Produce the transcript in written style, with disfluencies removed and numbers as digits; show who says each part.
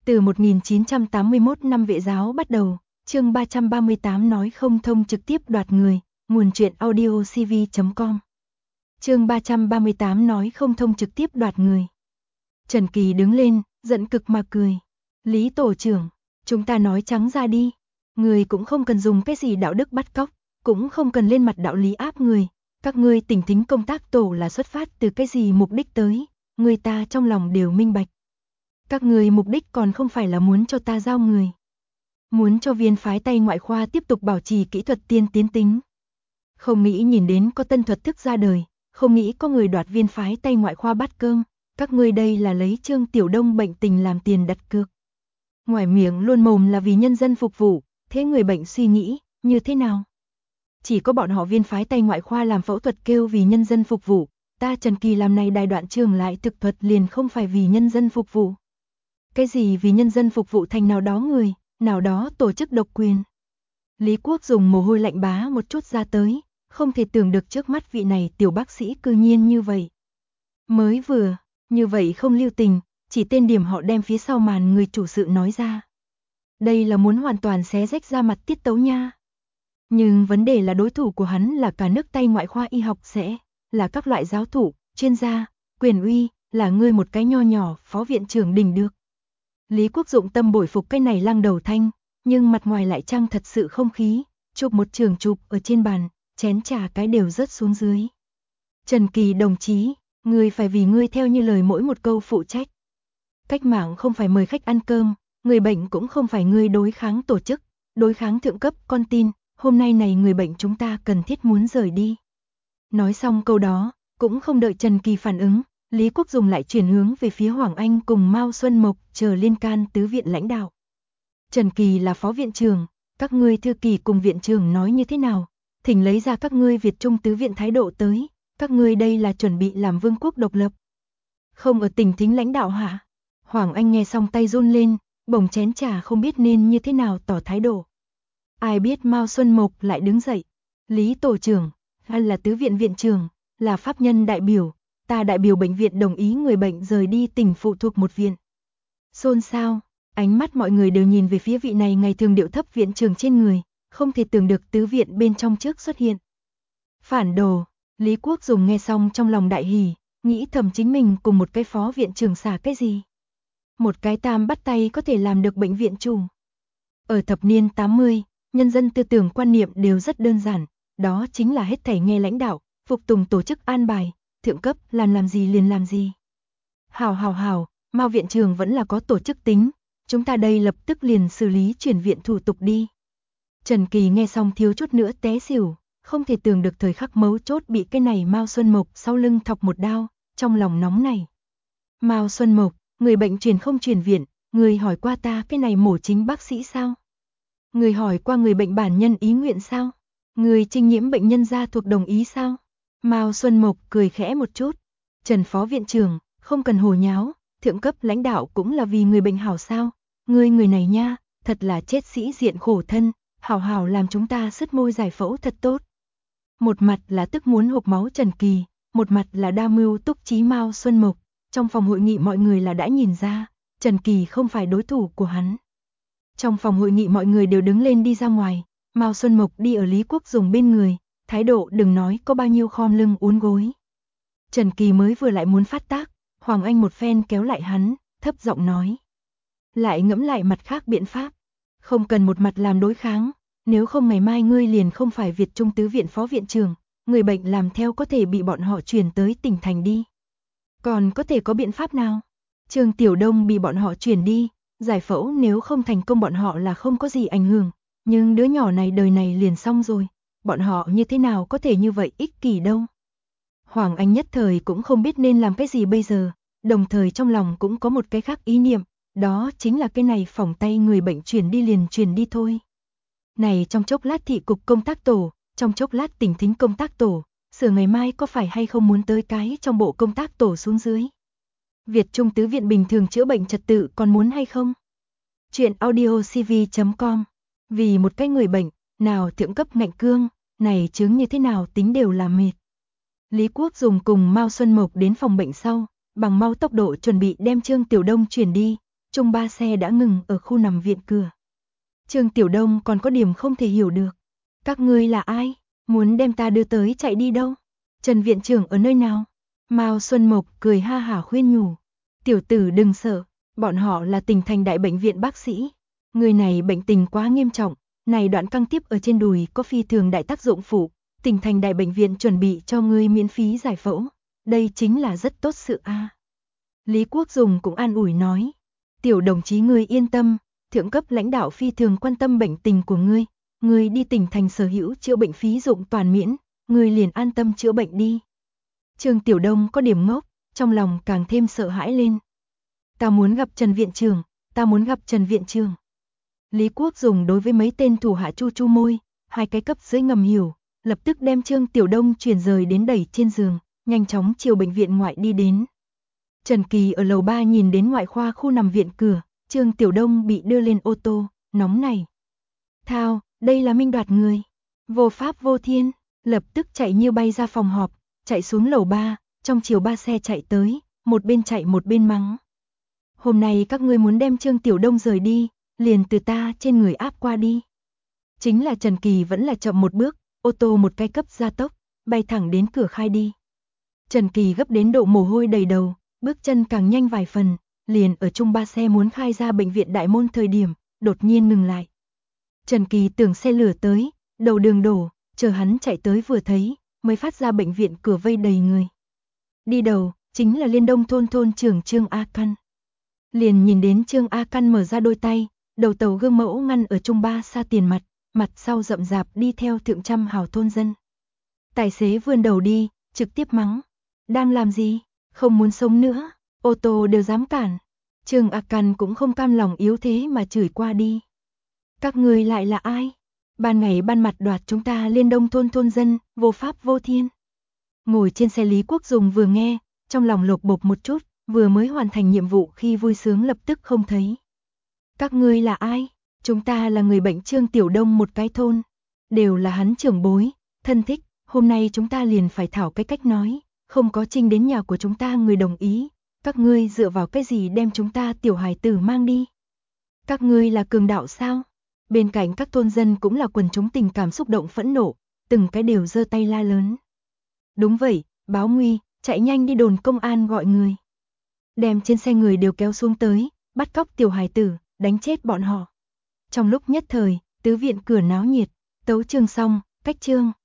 Speaker 1: Từ 1981 năm Vệ giáo bắt đầu, chương 338 nói không thông trực tiếp đoạt người, nguồn truyện audiocv.com. Chương 338 nói không thông trực tiếp đoạt người. Trần Kỳ đứng lên, giận cực mà cười. Lý tổ trưởng, chúng ta nói trắng ra đi. Người cũng không cần dùng cái gì đạo đức bắt cóc, cũng không cần lên mặt đạo lý áp người. Các ngươi tỉnh thính công tác tổ là xuất phát từ cái gì mục đích tới, người ta trong lòng đều minh bạch. Các người mục đích còn không phải là muốn cho ta giao người. Muốn cho viên phái Tây ngoại khoa tiếp tục bảo trì kỹ thuật tiên tiến tính. Không nghĩ nhìn đến có tân thuật thức ra đời, không nghĩ có người đoạt viên phái Tây ngoại khoa bát cơm. Các ngươi đây là lấy Trương Tiểu Đông bệnh tình làm tiền đặt cược. Ngoài miệng luôn mồm là vì nhân dân phục vụ, thế người bệnh suy nghĩ, như thế nào? Chỉ có bọn họ viên phái Tây ngoại khoa làm phẫu thuật kêu vì nhân dân phục vụ, ta Trần Kỳ làm này đài đoạn trường lại thực thuật liền không phải vì nhân dân phục vụ. Cái gì vì nhân dân phục vụ thành nào đó người, nào đó tổ chức độc quyền. Lý Quốc dùng mồ hôi lạnh bá một chút ra tới, không thể tưởng được trước mắt vị này tiểu bác sĩ cư nhiên như vậy. Mới vừa, như vậy không lưu tình, chỉ tên điểm họ đem phía sau màn người chủ sự nói ra. Đây là muốn hoàn toàn xé rách ra mặt tiết tấu nha. Nhưng vấn đề là đối thủ của hắn là cả nước Tây ngoại khoa y học sẽ, là các loại giáo thủ, chuyên gia, quyền uy, là ngươi một cái nho nhỏ, phó viện trưởng đỉnh được. Lý Quốc dụng tâm bội phục cái này lăng đầu thanh, nhưng mặt ngoài lại trăng thật sự không khí, chụp một trường chụp ở trên bàn, chén trà cái đều rớt xuống dưới. Trần Kỳ đồng chí, ngươi phải vì ngươi theo như lời mỗi một câu phụ trách. Cách mạng không phải mời khách ăn cơm, người bệnh cũng không phải ngươi đối kháng tổ chức, đối kháng thượng cấp, con tin, hôm nay này người bệnh chúng ta cần thiết muốn rời đi. Nói xong câu đó, cũng không đợi Trần Kỳ phản ứng, Lý Quốc Dùng lại chuyển hướng về phía Hoàng Anh cùng Mao Xuân Mộc chờ liên can tứ viện lãnh đạo. Trần Kỳ là phó viện trưởng, các ngươi thư kỳ cùng viện trưởng nói như thế nào, thỉnh lấy ra các ngươi Việt Trung tứ viện thái độ tới, các ngươi đây là chuẩn bị làm vương quốc độc lập. Không ở tỉnh thính lãnh đạo hả? Hoàng Anh nghe xong tay run lên, bồng chén trà không biết nên như thế nào tỏ thái độ. Ai biết Mao Xuân Mộc lại đứng dậy, Lý tổ trưởng, hay là tứ viện viện trưởng, là pháp nhân đại biểu, ta đại biểu bệnh viện đồng ý người bệnh rời đi tỉnh phụ thuộc một viện. Xôn xao, ánh mắt mọi người đều nhìn về phía vị này ngày thường điệu thấp viện trưởng trên người, không thể tưởng được tứ viện bên trong trước xuất hiện. Phản đồ, Lý Quốc Dùng nghe xong trong lòng đại hỉ, nghĩ thầm chính mình cùng một cái phó viện trưởng xả cái gì. Một cái tam bắt tay có thể làm được bệnh viện chủ. Ở thập niên 80, nhân dân tư tưởng quan niệm đều rất đơn giản, đó chính là hết thảy nghe lãnh đạo, phục tùng tổ chức an bài, thượng cấp làm gì liền làm gì. Hảo, Mao viện trưởng vẫn là có tổ chức tính, chúng ta đây lập tức liền xử lý chuyển viện thủ tục đi. Trần Kỳ nghe xong thiếu chút nữa té xỉu, không thể tưởng được thời khắc mấu chốt bị cái này Mao Xuân Mộc sau lưng thọc một đao, trong lòng nóng này. Mao Xuân Mộc, người bệnh truyền không truyền viện, người hỏi qua ta cái này mổ chính bác sĩ sao? Người hỏi qua người bệnh bản nhân ý nguyện sao? Người trinh nhiễm bệnh nhân gia thuộc đồng ý sao? Mao Xuân Mộc cười khẽ một chút. Trần phó viện trưởng, không cần hồ nháo, thượng cấp lãnh đạo cũng là vì người bệnh hảo sao? Người này nha, thật là chết sĩ diện khổ thân, hảo làm chúng ta sứt môi giải phẫu thật tốt. Một mặt là tức muốn hộc máu Trần Kỳ, một mặt là đa mưu túc trí Mao Xuân Mộc. Trong phòng hội nghị mọi người là đã nhìn ra, Trần Kỳ không phải đối thủ của hắn. Trong phòng hội nghị mọi người đều đứng lên đi ra ngoài, Mao Xuân Mộc đi ở Lý Quốc Dùng bên người, thái độ đừng nói có bao nhiêu khom lưng uốn gối. Trần Kỳ mới vừa lại muốn phát tác, Hoàng Anh một phen kéo lại hắn, thấp giọng nói. Lại ngẫm lại mặt khác biện pháp, không cần một mặt làm đối kháng, nếu không ngày mai ngươi liền không phải Việt Trung tứ viện phó viện trưởng, người bệnh làm theo có thể bị bọn họ chuyển tới tỉnh thành đi. Còn có thể có biện pháp nào? Trương Tiểu Đông bị bọn họ chuyển đi, giải phẫu nếu không thành công bọn họ là không có gì ảnh hưởng, nhưng đứa nhỏ này đời này liền xong rồi, bọn họ như thế nào có thể như vậy ích kỷ đâu. Hoàng Anh nhất thời cũng không biết nên làm cái gì bây giờ, đồng thời trong lòng cũng có một cái khác ý niệm, đó chính là cái này phỏng tay người bệnh chuyển đi liền chuyển đi thôi. Này trong chốc lát thị cục công tác tổ, trong chốc lát tỉnh thính công tác tổ, sửa ngày mai có phải hay không muốn tới cái trong bộ công tác tổ xuống dưới. Việt Trung tứ viện bình thường chữa bệnh trật tự còn muốn hay không? Chuyện audiocv.com. Vì một cái người bệnh, nào thượng cấp ngạnh cương, này chứng như thế nào tính đều là mệt. Lý Quốc Dùng cùng Mao Xuân Mộc đến phòng bệnh sau, bằng mau tốc độ chuẩn bị đem Trương Tiểu Đông chuyển đi, chung 3 xe đã ngừng ở khu nằm viện cửa. Trương Tiểu Đông còn có điểm không thể hiểu được. Các ngươi là ai? Muốn đem ta đưa tới chạy đi đâu? Trần viện trưởng ở nơi nào? Mao Xuân Mộc cười ha hả khuyên nhủ. Tiểu tử đừng sợ, bọn họ là Tỉnh Thành Đại Bệnh viện bác sĩ. Người này bệnh tình quá nghiêm trọng, này đoạn căng tiếp ở trên đùi có phi thường đại tác dụng phụ. Tỉnh Thành Đại Bệnh viện chuẩn bị cho ngươi miễn phí giải phẫu. Đây chính là rất tốt sự a. Lý Quốc Dùng cũng an ủi nói. Tiểu đồng chí ngươi yên tâm, thượng cấp lãnh đạo phi thường quan tâm bệnh tình của ngươi. Ngươi đi Tỉnh Thành sở hữu chữa bệnh phí dụng toàn miễn, ngươi liền an tâm chữa bệnh đi. Trương Tiểu Đông có điểm ngốc, trong lòng càng thêm sợ hãi lên. Ta muốn gặp Trần viện trưởng, ta muốn gặp Trần viện trưởng. Lý Quốc Dùng đối với mấy tên thủ hạ chu chu môi, hai cái cấp dưới ngầm hiểu, lập tức đem Trương Tiểu Đông chuyển rời đến đẩy trên giường, nhanh chóng chiều bệnh viện ngoại đi đến. Trần Kỳ ở lầu 3 nhìn đến ngoại khoa khu nằm viện cửa, Trương Tiểu Đông bị đưa lên ô tô, nóng này. Thao, đây là minh đoạt người. Vô pháp vô thiên, lập tức chạy như bay ra phòng họp, chạy xuống lầu 3, trong chiều 3 xe chạy tới, một bên chạy một bên mắng. Hôm nay các ngươi muốn đem Trương Tiểu Đông rời đi, liền từ ta trên người áp qua đi. Chính là Trần Kỳ vẫn là chậm một bước, ô tô một cái cấp gia tốc, bay thẳng đến cửa khai đi. Trần Kỳ gấp đến độ mồ hôi đầy đầu, bước chân càng nhanh vài phần, liền ở chung 3 xe muốn khai ra bệnh viện đại môn thời điểm, đột nhiên ngừng lại. Trần Kỳ tưởng xe lửa tới, đầu đường đổ, chờ hắn chạy tới vừa thấy, mới phát ra bệnh viện cửa vây đầy người. Đi đầu, chính là Liên Đông thôn thôn trưởng Trương A Căn. Liền nhìn đến Trương A Căn mở ra đôi tay, đầu tàu gương mẫu ngăn ở chung 3 xa tiền mặt, mặt sau rậm rạp đi theo thượng trăm hào thôn dân. Tài xế vươn đầu đi, trực tiếp mắng. Đang làm gì? Không muốn sống nữa, ô tô đều dám cản. Trương A Căn cũng không cam lòng yếu thế mà chửi qua đi. Các người lại là ai? Ban ngày ban mặt đoạt chúng ta Liên Đông thôn thôn dân, vô pháp vô thiên. Ngồi trên xe Lý Quốc Dùng vừa nghe, trong lòng lột bột một chút, vừa mới hoàn thành nhiệm vụ khi vui sướng lập tức không thấy. Các ngươi là ai? Chúng ta là người bệnh Trương Tiểu Đông một cái thôn. Đều là hắn trưởng bối, thân thích, hôm nay chúng ta liền phải thảo cái cách nói, không có trinh đến nhà của chúng ta người đồng ý. Các ngươi dựa vào cái gì đem chúng ta tiểu hài tử mang đi? Các ngươi là cường đạo sao? Bên cạnh các thôn dân cũng là quần chúng tình cảm xúc động phẫn nộ, từng cái đều giơ tay la lớn. Đúng vậy, báo nguy, chạy nhanh đi đồn công an gọi người. Đem trên xe người đều kéo xuống tới, bắt cóc tiểu hài tử, đánh chết bọn họ. Trong lúc nhất thời, tứ viện cửa náo nhiệt, tấu chương xong, cách chương.